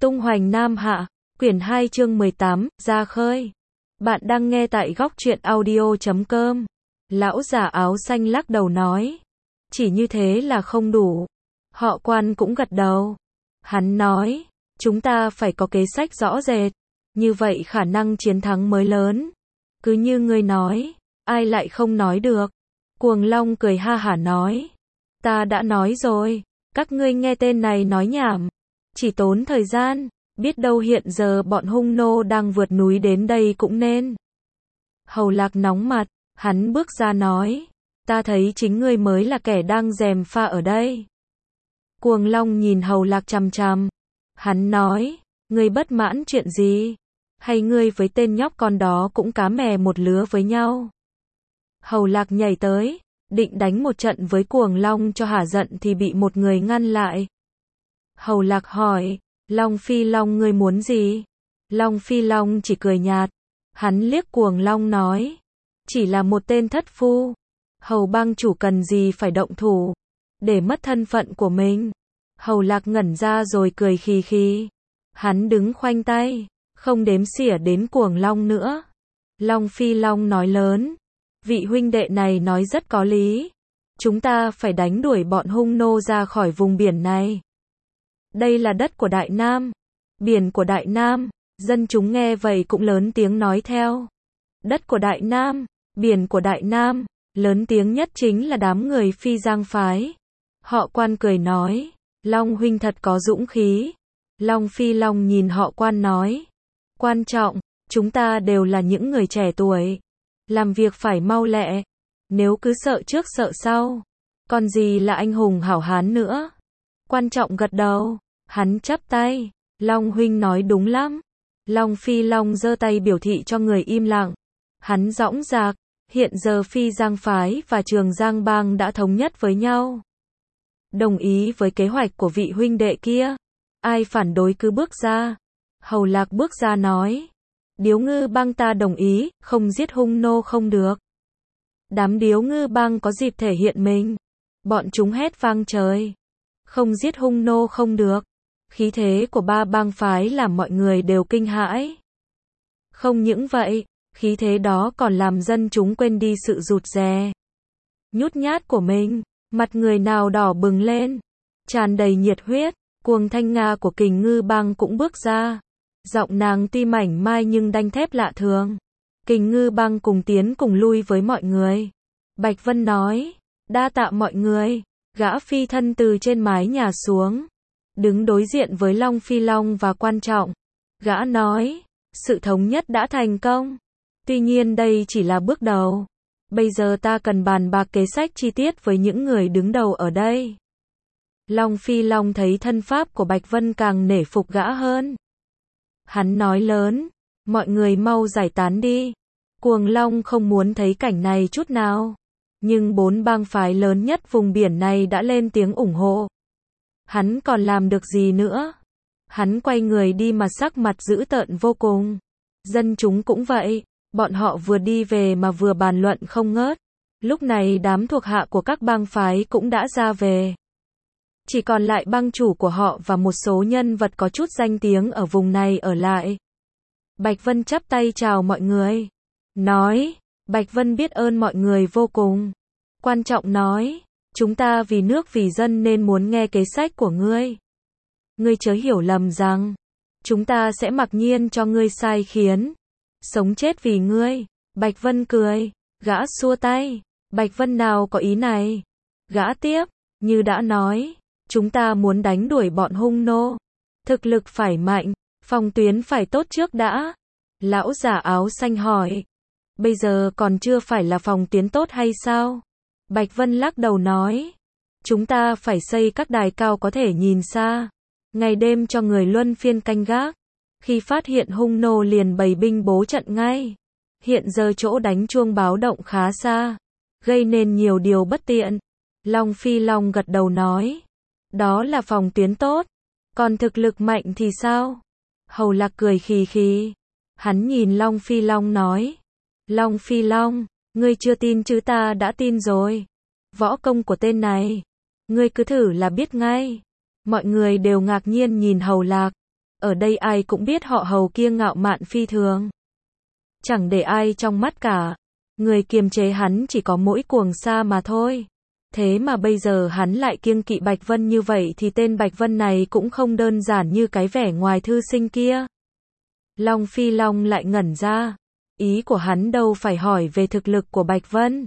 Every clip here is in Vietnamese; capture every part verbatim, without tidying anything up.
Tung hoành Nam Hạ, quyển hai chương mười tám, ra khơi. Bạn đang nghe tại góc truyện audio chấm com. Lão già áo xanh lắc đầu nói. Chỉ như thế là không đủ. Họ Quan cũng gật đầu. Hắn nói, chúng ta phải có kế sách rõ rệt. Như vậy khả năng chiến thắng mới lớn. Cứ như ngươi nói, ai lại không nói được. Cuồng Long cười ha hả nói. Ta đã nói rồi, các ngươi nghe tên này nói nhảm. Chỉ tốn thời gian, biết đâu hiện giờ bọn hung nô đang vượt núi đến đây cũng nên. Hầu Lạc nóng mặt, hắn bước ra nói, ta thấy chính ngươi mới là kẻ đang gièm pha ở đây. Cuồng Long nhìn Hầu Lạc chằm chằm, hắn nói, ngươi bất mãn chuyện gì? Hay ngươi với tên nhóc con đó cũng cá mè một lứa với nhau? Hầu Lạc nhảy tới, định đánh một trận với Cuồng Long cho hả giận thì bị một người ngăn lại. Hầu Lạc hỏi, Long Phi Long ngươi muốn gì? Long Phi Long chỉ cười nhạt. Hắn liếc Cuồng Long nói, chỉ là một tên thất phu. Hầu bang chủ cần gì phải động thủ, để mất thân phận của mình. Hầu Lạc ngẩn ra rồi cười khì khì. Hắn đứng khoanh tay, không đếm xỉa đến Cuồng Long nữa. Long Phi Long nói lớn, vị huynh đệ này nói rất có lý. Chúng ta phải đánh đuổi bọn hung nô ra khỏi vùng biển này. Đây là đất của Đại Nam, biển của Đại Nam. Dân chúng nghe vậy cũng lớn tiếng nói theo. Đất của Đại Nam, biển của Đại Nam. Lớn tiếng nhất chính là đám người Phi Giang phái. Họ Quan cười nói, Long huynh thật có dũng khí. Long Phi Long nhìn họ Quan nói, quan trọng, chúng ta đều là những người trẻ tuổi. Làm việc phải mau lẹ. Nếu cứ sợ trước sợ sau, còn gì là anh hùng hảo hán nữa. Quan trọng gật đầu, hắn chắp tay, Long huynh nói đúng lắm. Long Phi Long giơ tay biểu thị cho người im lặng. Hắn dõng dạc, hiện giờ Phi Giang phái và Trường Giang bang đã thống nhất với nhau. Đồng ý với kế hoạch của vị huynh đệ kia. Ai phản đối cứ bước ra. Hầu Lạc bước ra nói, Điếu Ngư bang ta đồng ý, không giết hung nô không được. Đám Điếu Ngư bang có dịp thể hiện mình. Bọn chúng hét vang trời. Không giết hung nô không được. Khí thế của ba bang phái làm mọi người đều kinh hãi. Không những vậy, khí thế đó còn làm dân chúng quên đi sự rụt rè, nhút nhát của mình. Mặt người nào đỏ bừng lên, tràn đầy nhiệt huyết. Cuồng Thanh Nga của Kình Ngư bang cũng bước ra. Giọng nàng tuy mảnh mai nhưng đanh thép lạ thường. Kình Ngư bang cùng tiến cùng lui với mọi người. Bạch Vân nói, đa tạ mọi người. Gã phi thân từ trên mái nhà xuống, đứng đối diện với Long Phi Long và quan trọng. Gã nói, sự thống nhất đã thành công. Tuy nhiên đây chỉ là bước đầu. Bây giờ ta cần bàn bạc kế sách chi tiết với những người đứng đầu ở đây. Long Phi Long thấy thân pháp của Bạch Vân càng nể phục gã hơn. Hắn nói lớn, mọi người mau giải tán đi. Cuồng Long không muốn thấy cảnh này chút nào. Nhưng bốn bang phái lớn nhất vùng biển này đã lên tiếng ủng hộ. Hắn còn làm được gì nữa? Hắn quay người đi mà sắc mặt dữ tợn vô cùng. Dân chúng cũng vậy, bọn họ vừa đi về mà vừa bàn luận không ngớt. Lúc này đám thuộc hạ của các bang phái cũng đã ra về. Chỉ còn lại bang chủ của họ và một số nhân vật có chút danh tiếng ở vùng này ở lại. Bạch Vân chắp tay chào mọi người. Nói, Bạch Vân biết ơn mọi người vô cùng. Quan trọng nói, chúng ta vì nước vì dân nên muốn nghe kế sách của ngươi. Ngươi chớ hiểu lầm rằng, chúng ta sẽ mặc nhiên cho ngươi sai khiến. Sống chết vì ngươi. Bạch Vân cười, gã xua tay. Bạch Vân nào có ý này. Gã tiếp, như đã nói, chúng ta muốn đánh đuổi bọn hung nô. Thực lực phải mạnh, phòng tuyến phải tốt trước đã. Lão già áo xanh hỏi, bây giờ còn chưa phải là phòng tuyến tốt hay sao? Bạch Vân lắc đầu nói, chúng ta phải xây các đài cao có thể nhìn xa. Ngày đêm cho người luân phiên canh gác. Khi phát hiện hung nô liền bày binh bố trận ngay. Hiện giờ chỗ đánh chuông báo động khá xa, gây nên nhiều điều bất tiện. Long Phi Long gật đầu nói, đó là phòng tuyến tốt. Còn thực lực mạnh thì sao? Hầu Lạc cười khì khì. Hắn nhìn Long Phi Long nói, Long Phi Long, ngươi chưa tin chứ ta đã tin rồi. Võ công của tên này, ngươi cứ thử là biết ngay. Mọi người đều ngạc nhiên nhìn Hầu Lạc. Ở đây ai cũng biết họ Hầu kia ngạo mạn phi thường. Chẳng để ai trong mắt cả. Người kiềm chế hắn chỉ có mỗi Cuồng Sa mà thôi. Thế mà bây giờ hắn lại kiêng kỵ Bạch Vân như vậy thì tên Bạch Vân này cũng không đơn giản như cái vẻ ngoài thư sinh kia. Long Phi Long lại ngẩn ra. Ý của hắn đâu phải hỏi về thực lực của Bạch Vân.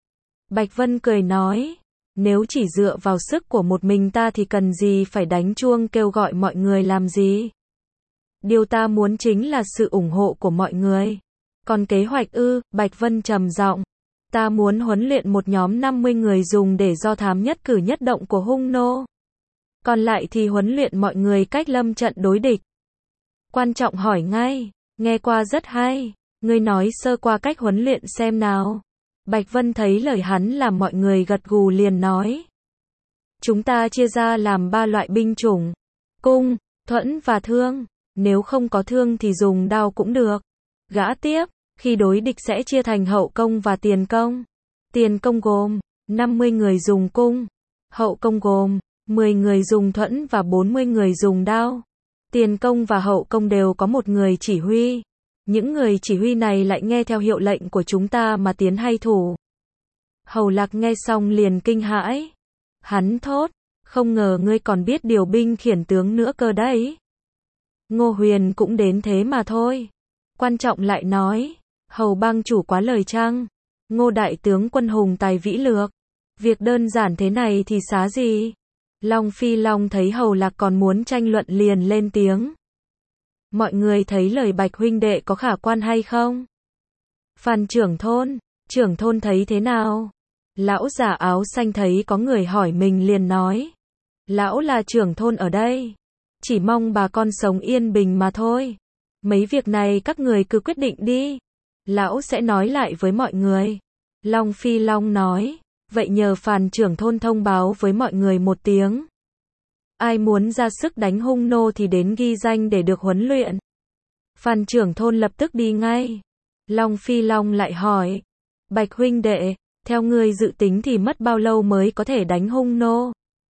Bạch Vân cười nói, nếu chỉ dựa vào sức của một mình ta thì cần gì phải đánh chuông kêu gọi mọi người làm gì. Điều ta muốn chính là sự ủng hộ của mọi người. Còn kế hoạch ư, Bạch Vân trầm giọng. Ta muốn huấn luyện một nhóm năm mươi người dùng để do thám nhất cử nhất động của hung nô. Còn lại thì huấn luyện mọi người cách lâm trận đối địch. Quan Trọng hỏi ngay, nghe qua rất hay, ngươi nói sơ qua cách huấn luyện xem nào. Bạch Vân thấy lời hắn làm mọi người gật gù liền nói. Chúng ta chia ra làm ba loại binh chủng. Cung, thuẫn và thương. Nếu không có thương thì dùng đao cũng được. Gã tiếp, khi đối địch sẽ chia thành hậu công và tiền công. Tiền công gồm năm mươi người dùng cung. Hậu công gồm mười người dùng thuẫn và bốn mươi người dùng đao. Tiền công và hậu công đều có một người chỉ huy. Những người chỉ huy này lại nghe theo hiệu lệnh của chúng ta mà tiến hay thủ. Hầu Lạc nghe xong liền kinh hãi. Hắn thốt, không ngờ ngươi còn biết điều binh khiển tướng nữa cơ đấy. Ngô Huyền cũng đến thế mà thôi. Quan Trọng lại nói, Hầu bang chủ quá lời chăng? Ngô đại tướng quân hùng tài vĩ lược. Việc đơn giản thế này thì xá gì? Long Phi Long thấy Hầu Lạc còn muốn tranh luận liền lên tiếng. Mọi người thấy lời Bạch huynh đệ có khả quan hay không? Phan trưởng thôn, trưởng thôn thấy thế nào? Lão già áo xanh thấy có người hỏi mình liền nói. Lão là trưởng thôn ở đây. Chỉ mong bà con sống yên bình mà thôi. Mấy việc này các người cứ quyết định đi. Lão sẽ nói lại với mọi người. Long Phi Long nói. Vậy nhờ Phan trưởng thôn thông báo với mọi người một tiếng. Ai muốn ra sức đánh hung nô thì đến ghi danh để được huấn luyện. Phan trưởng thôn lập tức đi ngay. Long Phi Long lại hỏi. Bạch huynh đệ, theo ngươi dự tính thì mất bao lâu mới có thể đánh hung nô?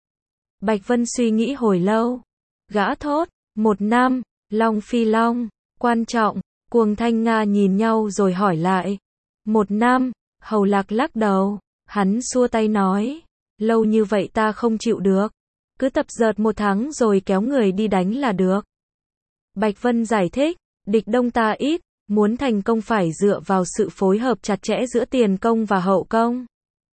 Bạch Vân suy nghĩ hồi lâu. Gã thốt, một năm. Long Phi Long, Quan Trọng, Cuồng Thanh Nga nhìn nhau rồi hỏi lại. Một năm. Hầu Lạc lắc đầu. Hắn xua tay nói. Lâu như vậy ta không chịu được. Cứ tập dượt một tháng rồi kéo người đi đánh là được. Bạch Vân giải thích. Địch đông ta ít. Muốn thành công phải dựa vào sự phối hợp chặt chẽ giữa tiền công và hậu công.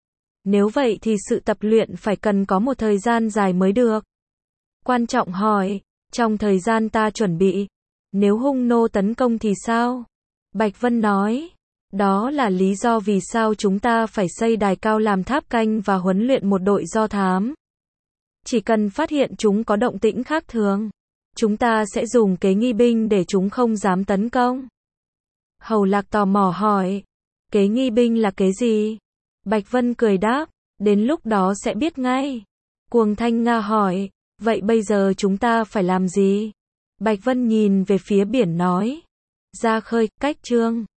Nếu vậy thì sự tập luyện phải cần có một thời gian dài mới được. Quan Trọng hỏi. Trong thời gian ta chuẩn bị. Nếu hung nô tấn công thì sao? Bạch Vân nói. Đó là lý do vì sao chúng ta phải xây đài cao làm tháp canh và huấn luyện một đội do thám. Chỉ cần phát hiện chúng có động tĩnh khác thường, chúng ta sẽ dùng kế nghi binh để chúng không dám tấn công. Hầu Lạc tò mò hỏi. Kế nghi binh là kế gì? Bạch Vân cười đáp. Đến lúc đó sẽ biết ngay. Cuồng Thanh Nga hỏi. Vậy bây giờ chúng ta phải làm gì? Bạch Vân nhìn về phía biển nói. Ra khơi, cách trương.